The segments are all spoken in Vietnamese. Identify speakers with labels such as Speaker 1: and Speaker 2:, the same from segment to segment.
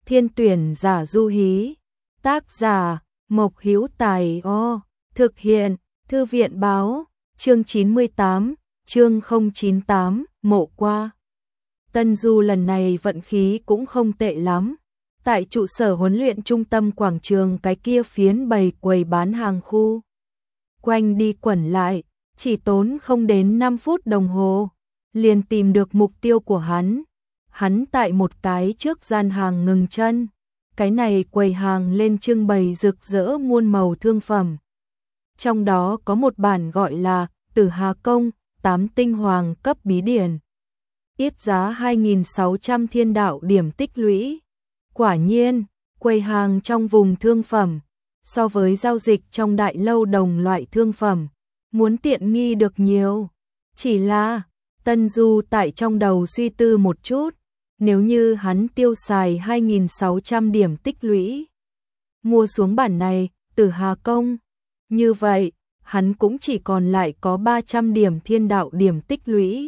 Speaker 1: Thiên tuyển giả du hí. Tác giả Mộc Hữu Tài. Thực hiện Thư viện báo. Chương 98, chương 098, mộ qua. Tân Du lần này vận khí cũng không tệ lắm. Tại trụ sở huấn luyện trung tâm quảng trường cái kia phiến bày quầy bán hàng khu. Quanh đi quẩn lại, chỉ tốn không đến 5 phút đồng hồ, liền tìm được mục tiêu của hắn. Hắn tại một cái trước gian hàng ngừng chân. Cái này quầy hàng lên trưng bày rực rỡ muôn màu thương phẩm. Trong đó có một bản gọi là Tử Hà Công, 8 tinh hoàng cấp bí điển. Yết giá 2.600 thiên đạo điểm tích lũy. Quả nhiên, quầy hàng trong vùng thương phẩm, so với giao dịch trong đại lâu đồng loại thương phẩm, muốn tiện nghi được nhiều. Chỉ là, Tân Du tại trong đầu suy tư một chút, nếu như hắn tiêu xài 2.600 điểm tích lũy, mua xuống bản này, Tử Hà Công, như vậy, hắn cũng chỉ còn lại có 300 điểm thiên đạo điểm tích lũy.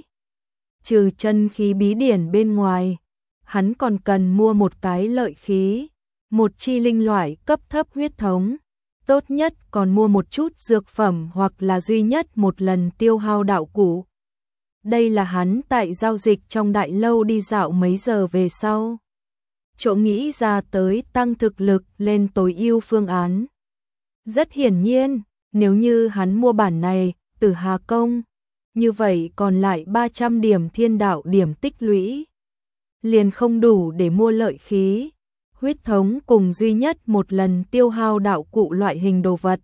Speaker 1: Trừ chân khí bí điển bên ngoài, hắn còn cần mua một cái lợi khí, một chi linh loại cấp thấp huyết thống, tốt nhất còn mua một chút dược phẩm hoặc là duy nhất một lần tiêu hao đạo cụ. Đây là hắn tại giao dịch trong đại lâu đi dạo mấy giờ về sau, chỗ nghĩ ra tới tăng thực lực lên tối ưu phương án. Rất hiển nhiên, nếu như hắn mua bản này, Tử Hà Công, như vậy còn lại 300 điểm thiên đạo điểm tích lũy, liền không đủ để mua lợi khí, huyết thống cùng duy nhất một lần tiêu hao đạo cụ loại hình đồ vật.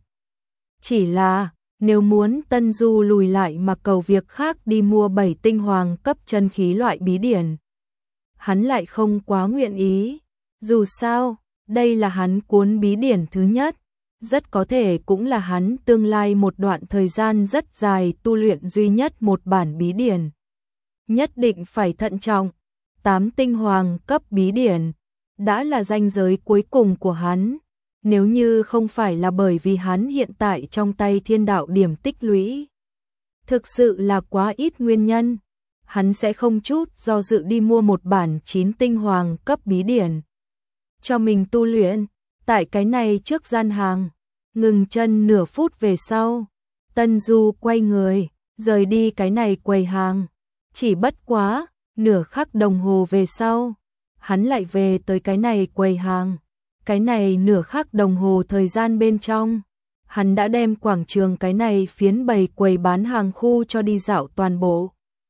Speaker 1: Chỉ là, nếu muốn Tân Du lùi lại mà cầu việc khác đi mua 7 tinh hoàng cấp chân khí loại bí điển, hắn lại không quá nguyện ý. Dù sao, đây là hắn cuốn bí điển thứ nhất, rất có thể cũng là hắn tương lai một đoạn thời gian rất dài tu luyện duy nhất một bản bí điển. Nhất định phải thận trọng, 8 tinh hoàng cấp bí điển đã là ranh giới cuối cùng của hắn. Nếu như không phải là bởi vì hắn hiện tại trong tay thiên đạo điểm tích lũy, thực sự là quá ít nguyên nhân, hắn sẽ không chút do dự đi mua một bản 9 tinh hoàng cấp bí điển cho mình tu luyện. Tại cái này trước gian hàng, ngừng chân nửa phút về sau, Tân Du quay người, rời đi cái này quầy hàng. Chỉ bất quá, nửa khắc đồng hồ về sau, hắn lại về tới cái này quầy hàng. Cái này nửa khắc đồng hồ thời gian bên trong, hắn đã đem quảng trường cái này phiến bày quầy bán hàng khu cho đi dạo toàn bộ.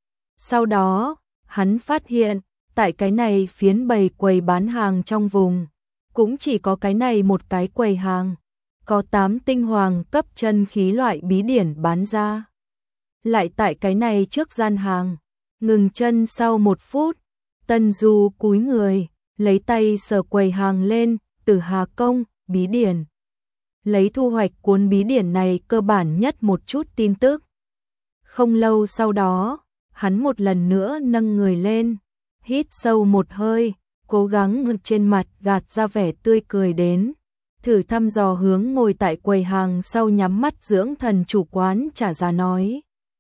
Speaker 1: Sau đó, hắn phát hiện, tại cái này phiến bày quầy bán hàng trong vùng, cũng chỉ có cái này một cái quầy hàng, có 8 tinh hoàng cấp chân khí loại bí điển bán ra. Lại tại cái này trước gian hàng, ngừng chân sau 1 phút, Tân Du cúi người, lấy tay sờ quầy hàng lên, Tử Hà Công, bí điển. Lấy thu hoạch cuốn bí điển này cơ bản nhất một chút tin tức. Không lâu sau đó, hắn một lần nữa nâng người lên, hít sâu một hơi, cố gắng trên mặt gạt ra vẻ tươi cười đến, thử thăm dò hướng ngồi tại quầy hàng sau nhắm mắt dưỡng thần chủ quán trả giá nói.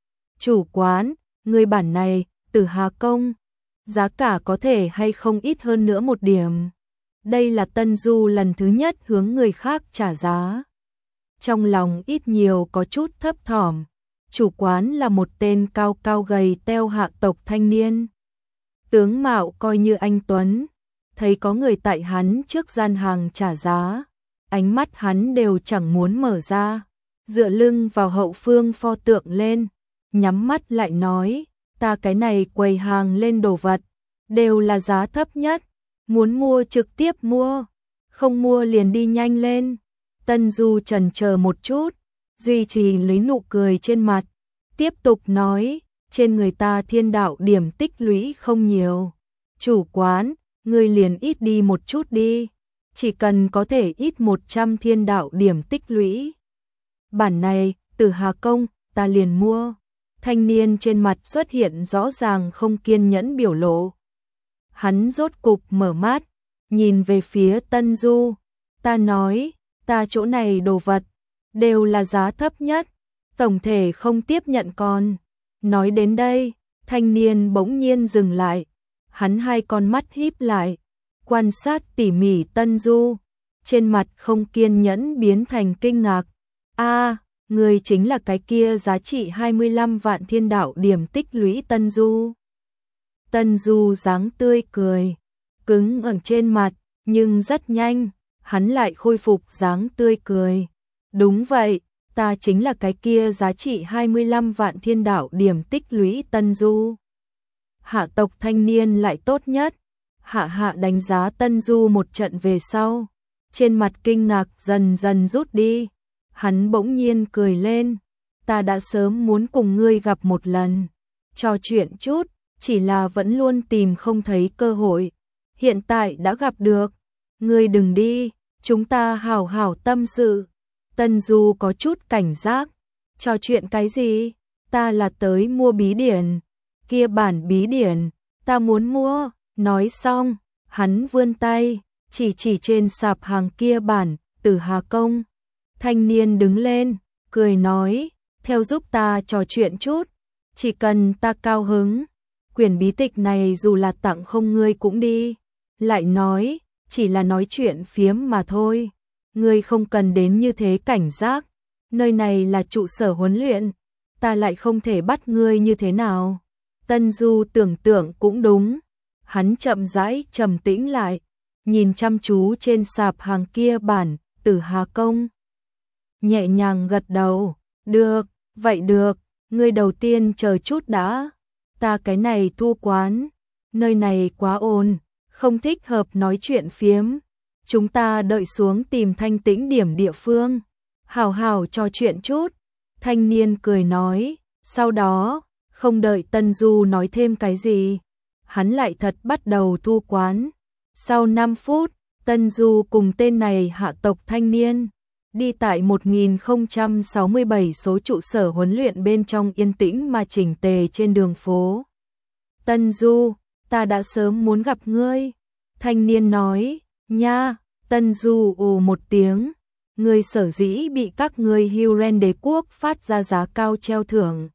Speaker 1: Chủ quán, người bản này, Tử Hà Công, giá cả có thể hay không ít hơn nữa một điểm. Đây là Tân Du lần thứ nhất hướng người khác trả giá. Trong lòng ít nhiều có chút thấp thỏm. Chủ quán là một tên cao cao gầy teo hạ tộc thanh niên. Tướng mạo coi như anh tuấn. Thấy có người tại hắn trước gian hàng trả giá, ánh mắt hắn đều chẳng muốn mở ra. Dựa lưng vào hậu phương pho tượng lên, nhắm mắt lại nói, ta cái này quầy hàng lên đồ vật, đều là giá thấp nhất. Muốn mua trực tiếp mua, không mua liền đi nhanh lên. Tân Du chần chờ một chút, duy trì lấy nụ cười trên mặt, tiếp tục nói, trên người ta thiên đạo điểm tích lũy không nhiều. Chủ quán, ngươi liền ít đi một chút đi, chỉ cần có thể ít 100 thiên đạo điểm tích lũy. Bản này, Tử Hà Công, ta liền mua. Thanh niên trên mặt xuất hiện rõ ràng không kiên nhẫn biểu lộ. Hắn rốt cục mở mắt, nhìn về phía Tân Du. Ta nói, ta chỗ này đồ vật, đều là giá thấp nhất, tổng thể không tiếp nhận con. Nói đến đây, thanh niên bỗng nhiên dừng lại, hắn hai con mắt híp lại, quan sát tỉ mỉ Tân Du, trên mặt không kiên nhẫn biến thành kinh ngạc. A, người chính là cái kia giá trị 25 vạn thiên đạo điểm tích lũy Tân Du. Tân Du dáng tươi cười, cứng ở trên mặt, nhưng rất nhanh, hắn lại khôi phục dáng tươi cười. Đúng vậy, ta chính là cái kia giá trị 25 vạn thiên đạo điểm tích lũy Tân Du. Hạ tộc thanh niên lại tốt nhất. Hạ đánh giá Tân Du một trận về sau, trên mặt kinh ngạc dần dần rút đi. Hắn bỗng nhiên cười lên, ta đã sớm muốn cùng ngươi gặp một lần, trò chuyện chút, chỉ là vẫn luôn tìm không thấy cơ hội. Hiện tại đã gặp được, ngươi đừng đi, chúng ta hảo hảo tâm sự. Tân Du có chút cảnh giác, trò chuyện cái gì? Ta là tới mua bí điển, kia bản bí điển, ta muốn mua. Nói xong, hắn vươn tay, chỉ trên sạp hàng kia bản, Tử Hà Công. Thanh niên đứng lên, cười nói, theo giúp ta trò chuyện chút, chỉ cần ta cao hứng, quyển bí tịch này dù là tặng không ngươi cũng đi. Lại nói, chỉ là nói chuyện phiếm mà thôi, ngươi không cần đến như thế cảnh giác, nơi này là trụ sở huấn luyện, ta lại không thể bắt ngươi như thế nào. Tân Du tưởng tượng cũng đúng, hắn chậm rãi trầm tĩnh lại, nhìn chăm chú trên sạp hàng kia bản, Tử Hà Công. Nhẹ nhàng gật đầu, được, vậy được, ngươi đầu tiên chờ chút đã, ta cái này thu quán, nơi này quá ồn, không thích hợp nói chuyện phiếm, chúng ta đợi xuống tìm thanh tĩnh điểm địa phương, hào hào trò chuyện chút. Thanh niên cười nói, sau đó, không đợi Tân Du nói thêm cái gì, hắn lại thật bắt đầu thu quán. Sau 5 phút, Tân Du cùng tên này hạ tộc thanh niên đi tại 1067 số trụ sở huấn luyện bên trong yên tĩnh mà chỉnh tề trên đường phố. Tân Du, ta đã sớm muốn gặp ngươi. Thanh niên nói, nha. Tân Du ồ một tiếng, ngươi sở dĩ bị các ngươi Huren đế quốc phát ra giá cao treo thưởng,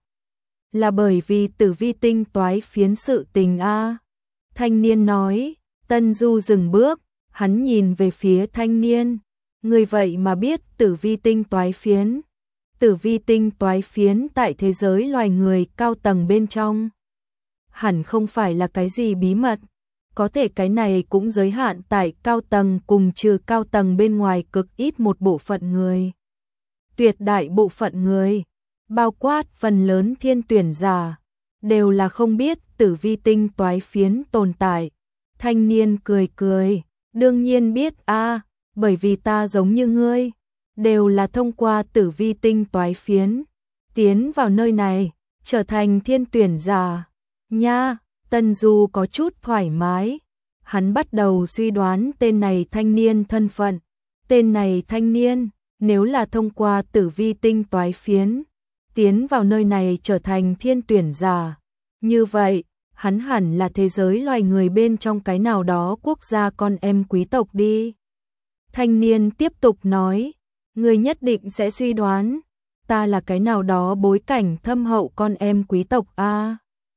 Speaker 1: là bởi vì Tử Vi tinh toái phiến sự tình a. Thanh niên nói. Tân Du dừng bước, hắn nhìn về phía thanh niên, người vậy mà biết Tử Vi tinh toái phiến. Tử Vi tinh toái phiến tại thế giới loài người cao tầng bên trong, hẳn không phải là cái gì bí mật, có thể cái này cũng giới hạn tại cao tầng cùng trừ cao tầng bên ngoài cực ít một bộ phận người. Tuyệt đại bộ phận người, bao quát phần lớn thiên tuyển giả, đều là không biết Tử Vi tinh toái phiến tồn tại. Thanh niên cười cười, đương nhiên biết a, bởi vì ta giống như ngươi, đều là thông qua Tử Vi tinh toái phiến tiến vào nơi này, trở thành thiên tuyển giả. Nha, Tân Du có chút thoải mái, hắn bắt đầu suy đoán tên này thanh niên thân phận. Tên này thanh niên, nếu là thông qua Tử Vi tinh toái phiến tiến vào nơi này trở thành thiên tuyển giả, như vậy hắn hẳn là thế giới loài người bên trong cái nào đó quốc gia con em quý tộc đi. Thanh niên tiếp tục nói, người nhất định sẽ suy đoán, ta là cái nào đó bối cảnh thâm hậu con em quý tộc a.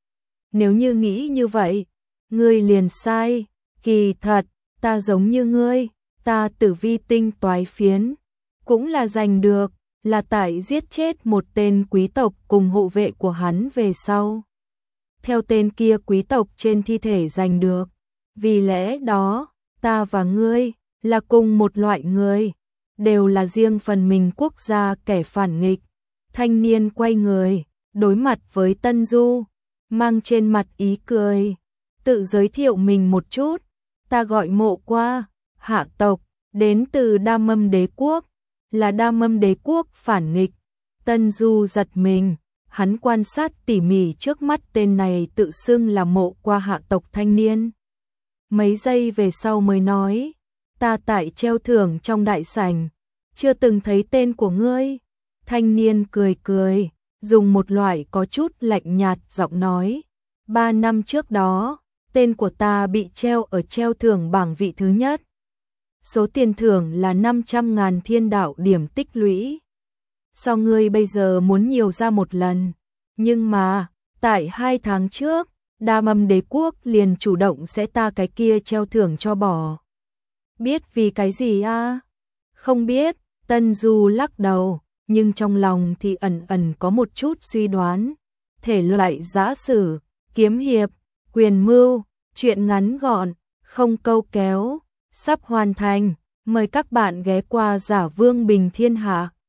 Speaker 1: Nếu như nghĩ như vậy, ngươi liền sai, kỳ thật, ta giống như ngươi, ta Tử Vi tinh toái phiến, cũng là giành được, là tại giết chết một tên quý tộc cùng hộ vệ của hắn về sau. Theo tên kia quý tộc trên thi thể giành được. Vì lẽ đó, ta và ngươi là cùng một loại người, đều là riêng phần mình quốc gia kẻ phản nghịch. Thanh niên quay người, đối mặt với Tân Du, mang trên mặt ý cười, tự giới thiệu mình một chút, ta gọi Mộ Qua, hạ tộc, đến từ Đa Mâm đế quốc, là Đa Mâm đế quốc phản nghịch. Tân Du giật mình. Hắn quan sát tỉ mỉ trước mắt tên này tự xưng là Mộ Qua hạ tộc thanh niên. Mấy giây về sau mới nói, ta tại treo thưởng trong đại sảnh, chưa từng thấy tên của ngươi. Thanh niên cười cười, dùng một loại có chút lạnh nhạt giọng nói, 3 năm trước đó, tên của ta bị treo ở treo thưởng bảng vị thứ nhất. Số tiền thưởng là 500.000 thiên đạo điểm tích lũy. So ngươi bây giờ muốn nhiều ra một lần, nhưng mà, tại 2 tháng trước, Đa Mâm Đế quốc liền chủ động sẽ ta cái kia treo thưởng cho bỏ. Biết vì cái gì a? Không biết, Tân Du lắc đầu, nhưng trong lòng thì ẩn ẩn có một chút suy đoán. Thể loại giã sử, kiếm hiệp, quyền mưu, truyện ngắn gọn, không câu kéo, sắp hoàn thành. Mời các bạn ghé qua Giả Vương Bình Thiên Hạ.